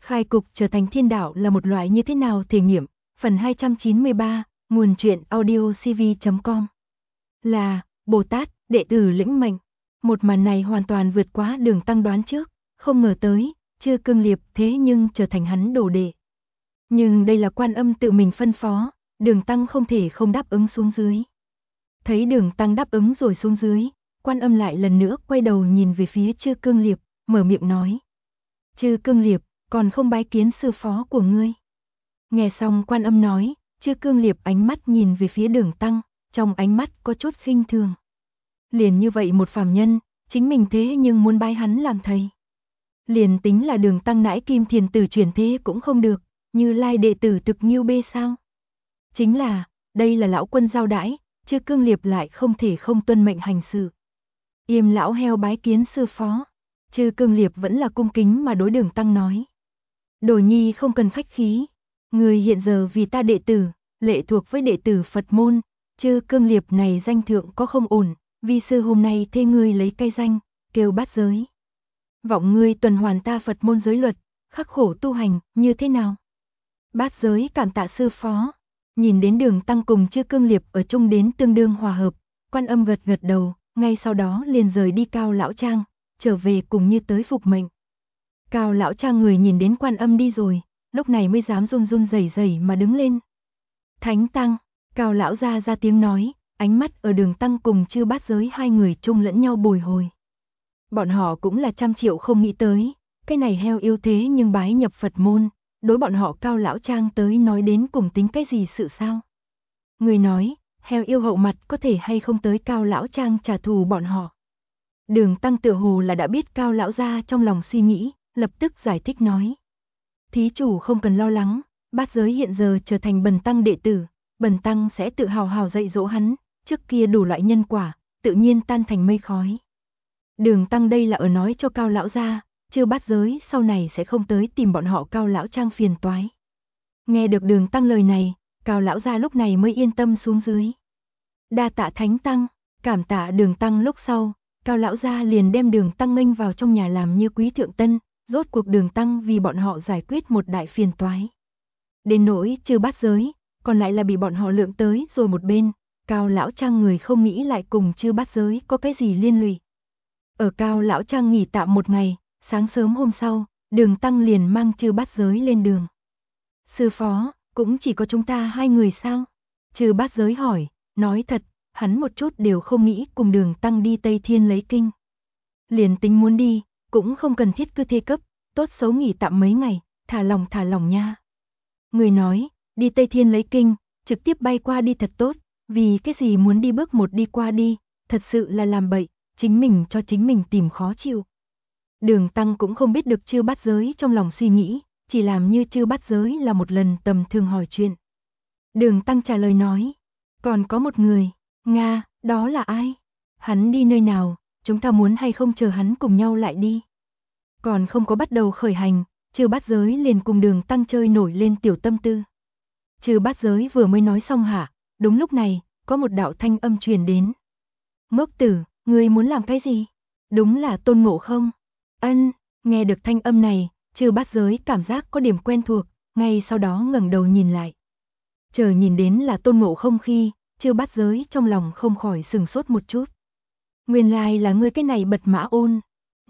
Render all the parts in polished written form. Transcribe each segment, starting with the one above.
Khai cục trở thành thiên đạo là một loại như thế nào thể nghiệm? Phần 293, nguồn truyện audiocv.com. Là, Bồ Tát, đệ tử lĩnh mệnh. Một màn này hoàn toàn vượt quá Đường Tăng đoán trước, không ngờ tới, Chư Cương Liệp thế nhưng trở thành hắn đồ đệ. Nhưng đây là Quan Âm tự mình phân phó, Đường Tăng không thể không đáp ứng xuống dưới. Thấy Đường Tăng đáp ứng rồi xuống dưới, Quan Âm lại lần nữa quay đầu nhìn về phía Chư Cương Liệp, mở miệng nói: Chư Cương Liệp, còn không bái kiến sư phó của ngươi. Nghe xong Quan Âm nói, Chư Cương Liệp ánh mắt nhìn về phía Đường Tăng, trong ánh mắt có chút khinh thường. Liền như vậy một phàm nhân, chính mình thế nhưng muốn bái hắn làm thầy. Liền tính là Đường Tăng nãi kim thiền tử chuyển thế cũng không được, Như Lai đệ tử thực nghiêu bê sao? Chính là, đây là lão quân giao đãi, Chư Cương Liệp lại không thể không tuân mệnh hành sự. Yêm lão heo bái kiến sư phó. Chư Cương Liệp vẫn là cung kính mà đối Đường Tăng nói: Đồ nhi không cần khách khí, người hiện giờ vì ta đệ tử, lệ thuộc với đệ tử Phật môn, Chư Cương Liệp này danh thượng có không ổn, vi sư hôm nay thê ngươi lấy cây danh, kêu bát giới. Vọng ngươi tuần hoàn ta Phật môn giới luật, khắc khổ tu hành, như thế nào? Bát giới cảm tạ sư phó. Nhìn đến Đường Tăng cùng Chư Cương Liệp ở chung đến tương đương hòa hợp, Quan Âm gật gật đầu, ngay sau đó liền rời đi Cao lão trang, trở về cùng như tới phục mệnh. Cao lão trang người nhìn đến Quan Âm đi rồi, lúc này mới dám run run rẩy rẩy mà đứng lên. Thánh Tăng, Cao lão ra tiếng nói, ánh mắt ở Đường Tăng cùng Chư Bát giới hai người chung lẫn nhau bồi hồi. Bọn họ cũng là trăm triệu không nghĩ tới, cái này heo yêu thế nhưng bái nhập Phật môn, đối bọn họ Cao lão trang tới nói đến cùng tính cái gì sự sao? Người nói, heo yêu hậu mặt có thể hay không tới Cao lão trang trả thù bọn họ. Đường Tăng tựa hồ là đã biết Cao lão gia trong lòng suy nghĩ, lập tức giải thích nói: Thí chủ không cần lo lắng, Bát giới hiện giờ trở thành Bần Tăng đệ tử, Bần Tăng sẽ tự hào hào dạy dỗ hắn, trước kia đủ loại nhân quả, tự nhiên tan thành mây khói. Đường Tăng đây là ở nói cho Cao lão gia, Chư Bát giới sau này sẽ không tới tìm bọn họ Cao lão trang phiền toái. Nghe được Đường Tăng lời này, Cao lão gia lúc này mới yên tâm xuống dưới. Đa tạ Thánh Tăng, cảm tạ Đường Tăng. Lúc sau, Cao lão gia liền đem Đường Tăng nghênh vào trong nhà làm như quý thượng tân, rốt cuộc Đường Tăng vì bọn họ giải quyết một đại phiền toái. Đến nỗi Chư Bát giới, còn lại là bị bọn họ lượng tới rồi một bên, Cao lão trang người không nghĩ lại cùng Chư Bát giới có cái gì liên lụy. Ở Cao lão trang nghỉ tạm một ngày, sáng sớm hôm sau, Đường Tăng liền mang Chư Bát giới lên đường. Sư phó, cũng chỉ có chúng ta hai người sao? Chư Bát giới hỏi, nói thật, hắn một chút đều không nghĩ cùng Đường Tăng đi Tây Thiên lấy kinh. Liền tính muốn đi, cũng không cần thiết cứ thê cấp, tốt xấu nghỉ tạm mấy ngày, thả lòng nha. Người nói, đi Tây Thiên lấy kinh, trực tiếp bay qua đi thật tốt, vì cái gì muốn đi bước một đi qua đi, thật sự là làm bậy, chính mình cho chính mình tìm khó chịu. Đường Tăng cũng không biết được Chư Bát giới trong lòng suy nghĩ, chỉ làm như Chư Bát giới là một lần tầm thường hỏi chuyện. Đường Tăng trả lời nói, còn có một người, Nga, đó là ai? Hắn đi nơi nào, chúng ta muốn hay không chờ hắn cùng nhau lại đi? Còn không có bắt đầu khởi hành, Chư Bát giới liền cùng Đường Tăng chơi nổi lên tiểu tâm tư. Chư Bát giới vừa mới nói xong hả, đúng lúc này, có một đạo thanh âm truyền đến. Ngốc tử, ngươi muốn làm cái gì? Đúng là Tôn Ngộ Không. Ân, nghe được thanh âm này, Chư Bát giới cảm giác có điểm quen thuộc, ngay sau đó ngẩng đầu nhìn lại. Chờ nhìn đến là Tôn Ngộ Không khi, Chư Bát giới trong lòng không khỏi sừng sốt một chút. Nguyên lai là ngươi cái này bật mã ôn.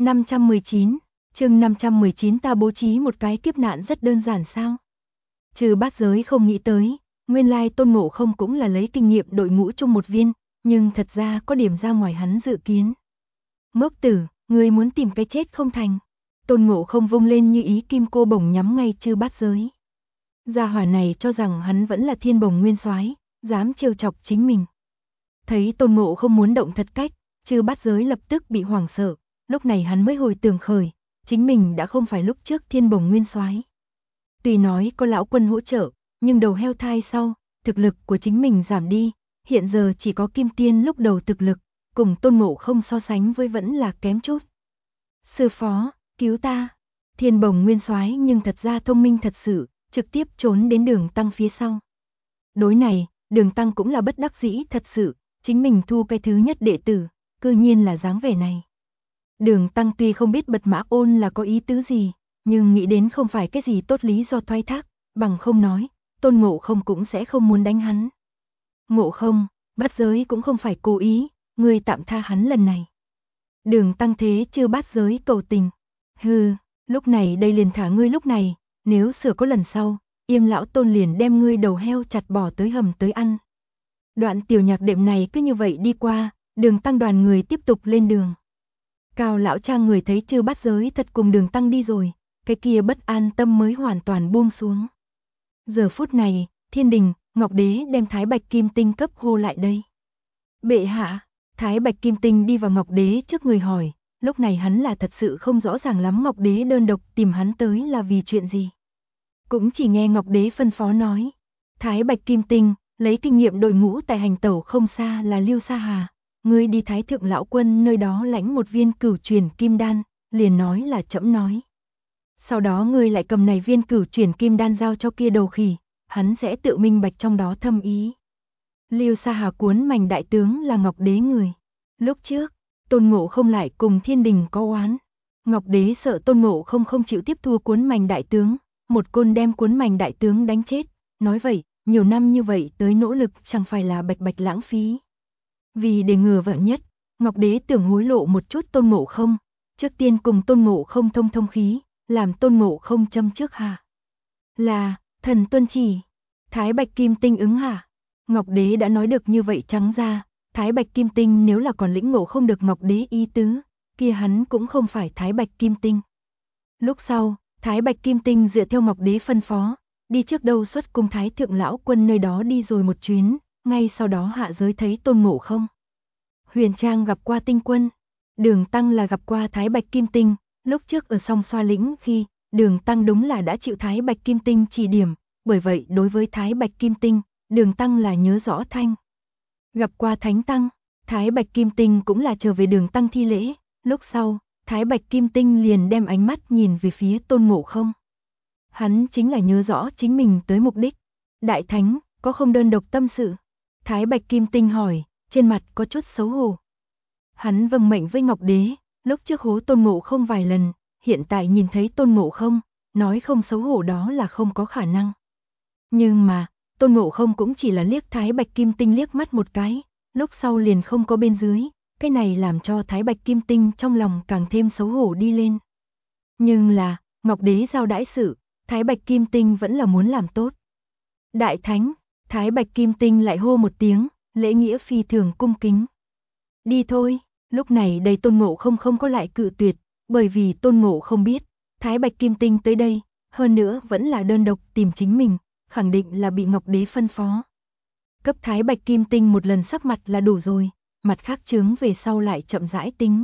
519, chương 519 ta bố trí một cái kiếp nạn rất đơn giản sao? Chư Bát giới không nghĩ tới, nguyên lai Tôn Ngộ Không cũng là lấy kinh nghiệm đội ngũ chung một viên, nhưng thật ra có điểm ra ngoài hắn dự kiến. Ngốc tử, ngươi muốn tìm cái chết không thành? Tôn Ngộ Không vung lên như ý kim cô bổng nhắm ngay Chư Bát giới. Gia hỏa này cho rằng hắn vẫn là Thiên Bồng Nguyên Soái, dám trêu chọc chính mình. Thấy Tôn Ngộ Không muốn động thật cách, Chư Bát giới lập tức bị hoảng sợ, lúc này hắn mới hồi tưởng khởi, chính mình đã không phải lúc trước Thiên Bồng Nguyên Soái. Tuy nói có lão quân hỗ trợ, nhưng đầu heo thai sau, thực lực của chính mình giảm đi, hiện giờ chỉ có Kim Tiên lúc đầu thực lực, cùng Tôn Ngộ Không so sánh với vẫn là kém chút. Sư phó, cứu ta. Thiên Bồng Nguyên Soái nhưng thật ra thông minh thật sự, trực tiếp trốn đến Đường Tăng phía sau. Đối này, Đường Tăng cũng là bất đắc dĩ thật sự, chính mình thu cái thứ nhất đệ tử, cư nhiên là dáng vẻ này. Đường Tăng tuy không biết bật mã ôn là có ý tứ gì, nhưng nghĩ đến không phải cái gì tốt lý do thoái thác, bằng không nói, Tôn Ngộ Không cũng sẽ không muốn đánh hắn. Ngộ Không, Bát Giới cũng không phải cố ý, ngươi tạm tha hắn lần này. Đường Tăng thế chưa Bát Giới cầu tình. Hừ, lúc này đây liền thả ngươi lúc này, nếu sửa có lần sau, Yêm lão Tôn liền đem ngươi đầu heo chặt bỏ tới hầm tới ăn. Đoạn tiểu nhạc đệm này cứ như vậy đi qua, Đường Tăng đoàn người tiếp tục lên đường. Cao lão trang người thấy Chư Bát Giới thật cùng Đường Tăng đi rồi, cái kia bất an tâm mới hoàn toàn buông xuống. Giờ phút này, Thiên Đình, Ngọc Đế đem Thái Bạch Kim Tinh cấp hô lại đây. Bệ hạ, Thái Bạch Kim Tinh đi vào Ngọc Đế trước người hỏi, lúc này hắn là thật sự không rõ ràng lắm Ngọc Đế đơn độc tìm hắn tới là vì chuyện gì. Cũng chỉ nghe Ngọc Đế phân phó nói, Thái Bạch Kim Tinh, lấy kinh nghiệm đội ngũ tại hành tẩu không xa là Liêu Sa Hà, ngươi đi Thái Thượng Lão Quân nơi đó lãnh một viên cửu truyền kim đan, liền nói là trẫm nói. Sau đó ngươi lại cầm này viên cửu truyền kim đan giao cho kia đầu khỉ, hắn sẽ tự minh bạch trong đó thâm ý. Liêu Sa Hà cuốn mành đại tướng là Ngọc Đế người. Lúc trước, Tôn Ngộ Không lại cùng Thiên Đình có oán. Ngọc Đế sợ Tôn Ngộ Không không chịu tiếp thua cuốn mành đại tướng, một côn đem cuốn mành đại tướng đánh chết. Nói vậy, nhiều năm như vậy tới nỗ lực chẳng phải là bạch bạch lãng phí. Vì để ngừa vạn nhất, Ngọc Đế tưởng hối lộ một chút Tôn Ngộ Không, trước tiên cùng Tôn Ngộ Không thông thông khí, làm Tôn Ngộ Không châm trước hạ. Là, thần tuân chỉ. Thái Bạch Kim Tinh ứng hạ. Ngọc Đế đã nói được như vậy trắng ra, Thái Bạch Kim Tinh nếu là còn lĩnh ngộ không được Ngọc Đế ý tứ, kia hắn cũng không phải Thái Bạch Kim Tinh. Lúc sau, Thái Bạch Kim Tinh dựa theo Ngọc Đế phân phó, đi trước đâu xuất cung Thái Thượng Lão Quân nơi đó đi rồi một chuyến, ngay sau đó hạ giới thấy Tôn Ngộ Không. Huyền Trang gặp qua Tinh Quân, Đường Tăng là gặp qua Thái Bạch Kim Tinh, lúc trước ở Song Xoa Lĩnh khi, Đường Tăng đúng là đã chịu Thái Bạch Kim Tinh chỉ điểm, bởi vậy đối với Thái Bạch Kim Tinh, Đường Tăng là nhớ rõ thanh. Gặp qua Thánh Tăng, Thái Bạch Kim Tinh cũng là trở về Đường Tăng thi lễ, lúc sau, Thái Bạch Kim Tinh liền đem ánh mắt nhìn về phía Tôn Ngộ Không. Hắn chính là nhớ rõ chính mình tới mục đích. Đại Thánh, có không đơn độc tâm sự? Thái Bạch Kim Tinh hỏi, trên mặt có chút xấu hổ. Hắn vâng mệnh với Ngọc Đế, lúc trước hố Tôn Ngộ Không vài lần, hiện tại nhìn thấy Tôn Ngộ Không, nói không xấu hổ đó là không có khả năng. Nhưng mà, Tôn Ngộ Không cũng chỉ là liếc Thái Bạch Kim Tinh liếc mắt một cái, lúc sau liền không có bên dưới, cái này làm cho Thái Bạch Kim Tinh trong lòng càng thêm xấu hổ đi lên. Nhưng là, Ngọc Đế giao đãi sự, Thái Bạch Kim Tinh vẫn là muốn làm tốt. Đại Thánh, Thái Bạch Kim Tinh lại hô một tiếng, lễ nghĩa phi thường cung kính. Đi thôi, lúc này đây Tôn Ngộ Không không có lại cự tuyệt, bởi vì Tôn Ngộ Không biết, Thái Bạch Kim Tinh tới đây, hơn nữa vẫn là đơn độc tìm chính mình, khẳng định là bị Ngọc Đế phân phó. Cấp Thái Bạch Kim Tinh một lần sắc mặt là đủ rồi, mặt khác chướng về sau lại chậm rãi tính.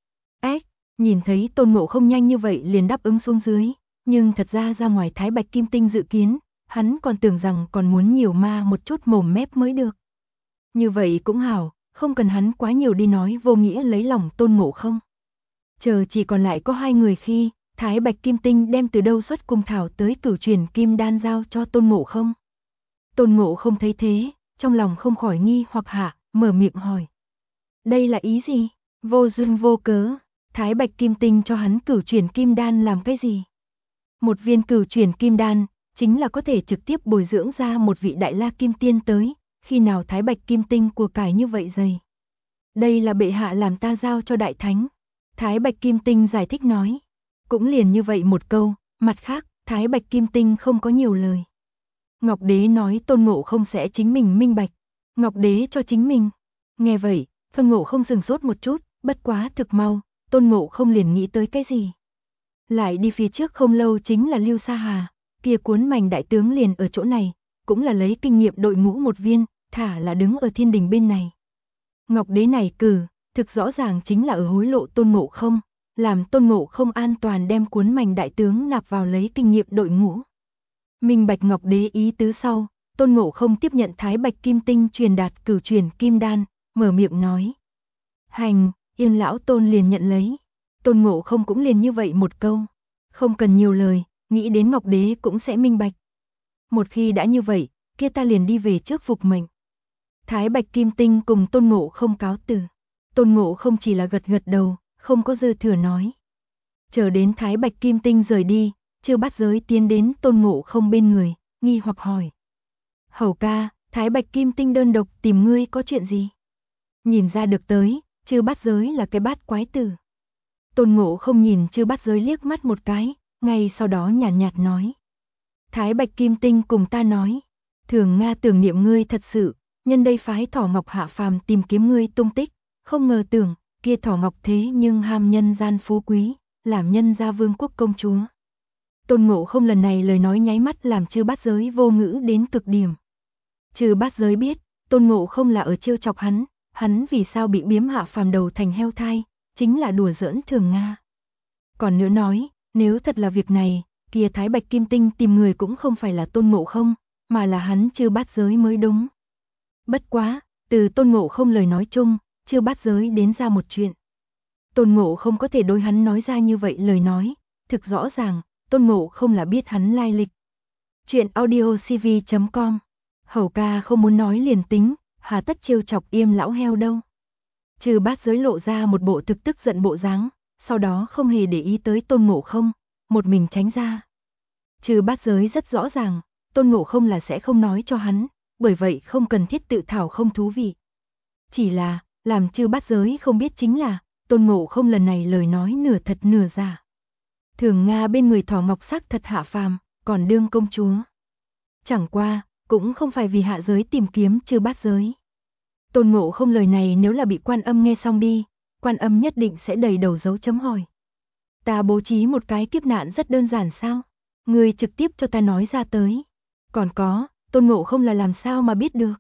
Nhìn thấy Tôn Ngộ Không nhanh như vậy liền đáp ứng xuống dưới, nhưng thật ra ngoài Thái Bạch Kim Tinh dự kiến, hắn còn tưởng rằng còn muốn nhiều ma một chút mồm mép mới được. Như vậy cũng hảo, không cần hắn quá nhiều đi nói vô nghĩa lấy lòng Tôn Ngộ Không. Chờ chỉ còn lại có hai người khi, Thái Bạch Kim Tinh đem từ đâu xuất cung thảo tới cửu truyền kim đan giao cho Tôn Ngộ Không. Tôn Ngộ Không thấy thế, trong lòng không khỏi nghi hoặc hạ, mở miệng hỏi. Đây là ý gì? Vô duyên vô cớ, Thái Bạch Kim Tinh cho hắn cửu truyền kim đan làm cái gì? Một viên cửu truyền kim đan, chính là có thể trực tiếp bồi dưỡng ra một vị đại la kim tiên tới, khi nào Thái Bạch Kim Tinh của cải như vậy dày. Đây là bệ hạ làm ta giao cho Đại Thánh. Thái Bạch Kim Tinh giải thích nói. Cũng liền như vậy một câu, mặt khác, Thái Bạch Kim Tinh không có nhiều lời. Ngọc Đế nói Tôn Ngộ Không sẽ chính mình minh bạch. Ngọc Đế cho chính mình. Nghe vậy, Tôn Ngộ Không sừng sốt một chút, bất quá thực mau, Tôn Ngộ Không liền nghĩ tới cái gì. Lại đi phía trước không lâu chính là Liêu Sa Hà, kia cuốn mành đại tướng liền ở chỗ này, cũng là lấy kinh nghiệm đội ngũ một viên, thả là đứng ở Thiên Đình bên này. Ngọc Đế này cử, thực rõ ràng chính là ở hối lộ Tôn Ngộ Không, làm Tôn Ngộ Không an toàn đem cuốn mành đại tướng nạp vào lấy kinh nghiệm đội ngũ. Minh bạch Ngọc Đế ý tứ sau, Tôn Ngộ Không tiếp nhận Thái Bạch Kim Tinh truyền đạt cửu truyền kim đan, mở miệng nói. Hành, Yên lão Tôn liền nhận lấy. Tôn Ngộ Không cũng liền như vậy một câu, không cần nhiều lời, nghĩ đến Ngọc Đế cũng sẽ minh bạch. Một khi đã như vậy, kia ta liền đi về trước phục mệnh. Thái Bạch Kim Tinh cùng Tôn Ngộ Không cáo từ. Tôn Ngộ Không chỉ là gật gật đầu, không có dư thừa nói. Chờ đến Thái Bạch Kim Tinh rời đi, Chư Bát Giới tiến đến Tôn Ngộ Không bên người, nghi hoặc hỏi. Hầu ca, Thái Bạch Kim Tinh đơn độc tìm ngươi có chuyện gì? Nhìn ra được tới, Chư Bát Giới là cái bát quái tử. Tôn Ngộ Không nhìn Chư Bát Giới liếc mắt một cái, ngay sau đó nhàn nhạt nói. Thái Bạch Kim Tinh cùng ta nói, Thường Nga tưởng niệm ngươi thật sự, nhân đây phái Thỏ Ngọc hạ phàm tìm kiếm ngươi tung tích, không ngờ tưởng, kia Thỏ Ngọc thế nhưng ham nhân gian phú quý, làm nhân gia vương quốc công chúa. Tôn Ngộ Không lần này lời nói nháy mắt làm Chư Bát Giới vô ngữ đến cực điểm. Chư Bát Giới biết, Tôn Ngộ Không là ở trêu chọc hắn vì sao bị biếm hạ phàm đầu thành heo thai, chính là đùa giỡn Thường Nga. Còn nữa nói, nếu thật là việc này, kia Thái Bạch Kim Tinh tìm người cũng không phải là Tôn Ngộ Không, mà là hắn Chư Bát Giới mới đúng. Bất quá, từ Tôn Ngộ Không lời nói chung, Chư Bát Giới đến ra một chuyện. Tôn Ngộ Không có thể đối hắn nói ra như vậy lời nói, thực rõ ràng, Tôn Ngộ Không là biết hắn lai lịch. Chuyện audiocv.com. Hầu ca không muốn nói liền tính, hà tất trêu chọc Yêm lão heo đâu. Chư Bát Giới lộ ra một bộ thực tức giận bộ dáng, sau đó không hề để ý tới Tôn Ngộ Không, một mình tránh ra. Chư Bát Giới rất rõ ràng, Tôn Ngộ Không là sẽ không nói cho hắn, bởi vậy không cần thiết tự thảo không thú vị. Chỉ là, làm Chư Bát Giới không biết chính là, Tôn Ngộ Không lần này lời nói nửa thật nửa giả. Thường Nga bên người Thỏ Ngọc sắc thật hạ phàm, còn đương công chúa. Chẳng qua, cũng không phải vì hạ giới tìm kiếm Chư Bát Giới. Tôn Ngộ Không lời này nếu là bị Quan Âm nghe xong đi, Quan Âm nhất định sẽ đầy đầu dấu chấm hỏi. Ta bố trí một cái kiếp nạn rất đơn giản sao? Ngươi trực tiếp cho ta nói ra tới. Còn có, Tôn Ngộ Không là làm sao mà biết được?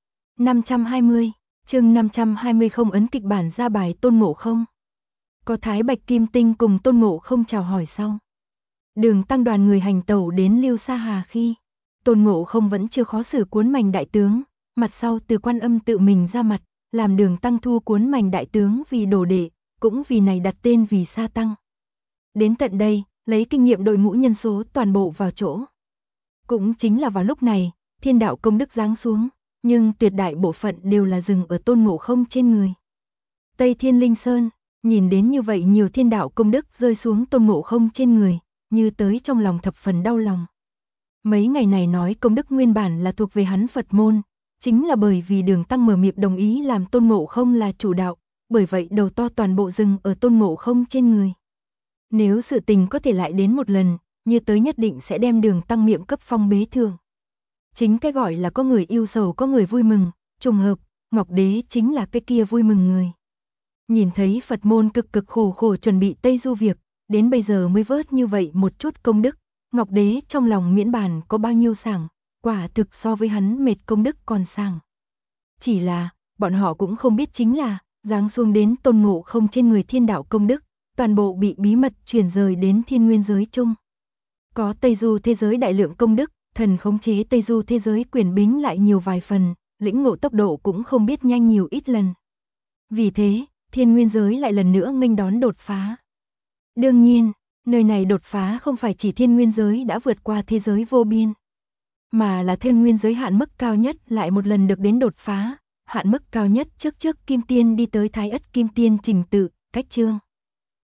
520, chương 520 không ấn kịch bản ra bài Tôn Ngộ Không. Có Thái Bạch Kim Tinh cùng Tôn Ngộ Không chào hỏi sau. Đường Tăng đoàn người hành tẩu đến Liêu Sa Hà khi, Tôn Ngộ Không vẫn chưa khó xử Cuốn Mành đại tướng, mặt sau từ Quan Âm tự mình ra mặt, làm Đường Tăng thu Cuốn Mành đại tướng vì đồ đệ, cũng vì này đặt tên vì Sa Tăng. Đến tận đây, lấy kinh nghiệm đội ngũ nhân số toàn bộ vào chỗ. Cũng chính là vào lúc này, thiên đạo công đức giáng xuống, nhưng tuyệt đại bộ phận đều là dừng ở Tôn Ngộ Không trên người. Tây Thiên Linh Sơn, nhìn đến như vậy nhiều thiên đạo công đức rơi xuống Tôn Ngộ Không trên người, như tới trong lòng thập phần đau lòng. Mấy ngày này nói công đức nguyên bản là thuộc về hắn Phật môn, chính là bởi vì Đường Tăng mở miệng đồng ý làm Tôn Ngộ Không là chủ đạo, bởi vậy đầu to toàn bộ dừng ở Tôn Ngộ Không trên người. Nếu sự tình có thể lại đến một lần, như tới nhất định sẽ đem Đường Tăng miệng cấp phong bế thường. Chính cái gọi là có người yêu sầu có người vui mừng, trùng hợp, Ngọc Đế chính là cái kia vui mừng người. Nhìn thấy Phật môn cực cực khổ khổ chuẩn bị Tây Du việc, đến bây giờ mới vớt như vậy một chút công đức, Ngọc Đế trong lòng miễn bàn có bao nhiêu sảng, quả thực so với hắn mệt công đức còn sảng. Chỉ là, bọn họ cũng không biết chính là, giáng xuống đến Tôn Ngộ Không trên người thiên đạo công đức, toàn bộ bị bí mật chuyển rời đến thiên nguyên giới chung. Có Tây Du thế giới đại lượng công đức, thần khống chế Tây Du thế giới quyền bính lại nhiều vài phần, lĩnh ngộ tốc độ cũng không biết nhanh nhiều ít lần. Vì thế, thiên nguyên giới lại lần nữa nghênh đón đột phá. Đương nhiên, nơi này đột phá không phải chỉ thiên nguyên giới đã vượt qua thế giới vô biên, mà là thiên nguyên giới hạn mức cao nhất lại một lần được đến đột phá, hạn mức cao nhất trước Kim Tiên đi tới Thái Ất Kim Tiên trình tự, cách chương.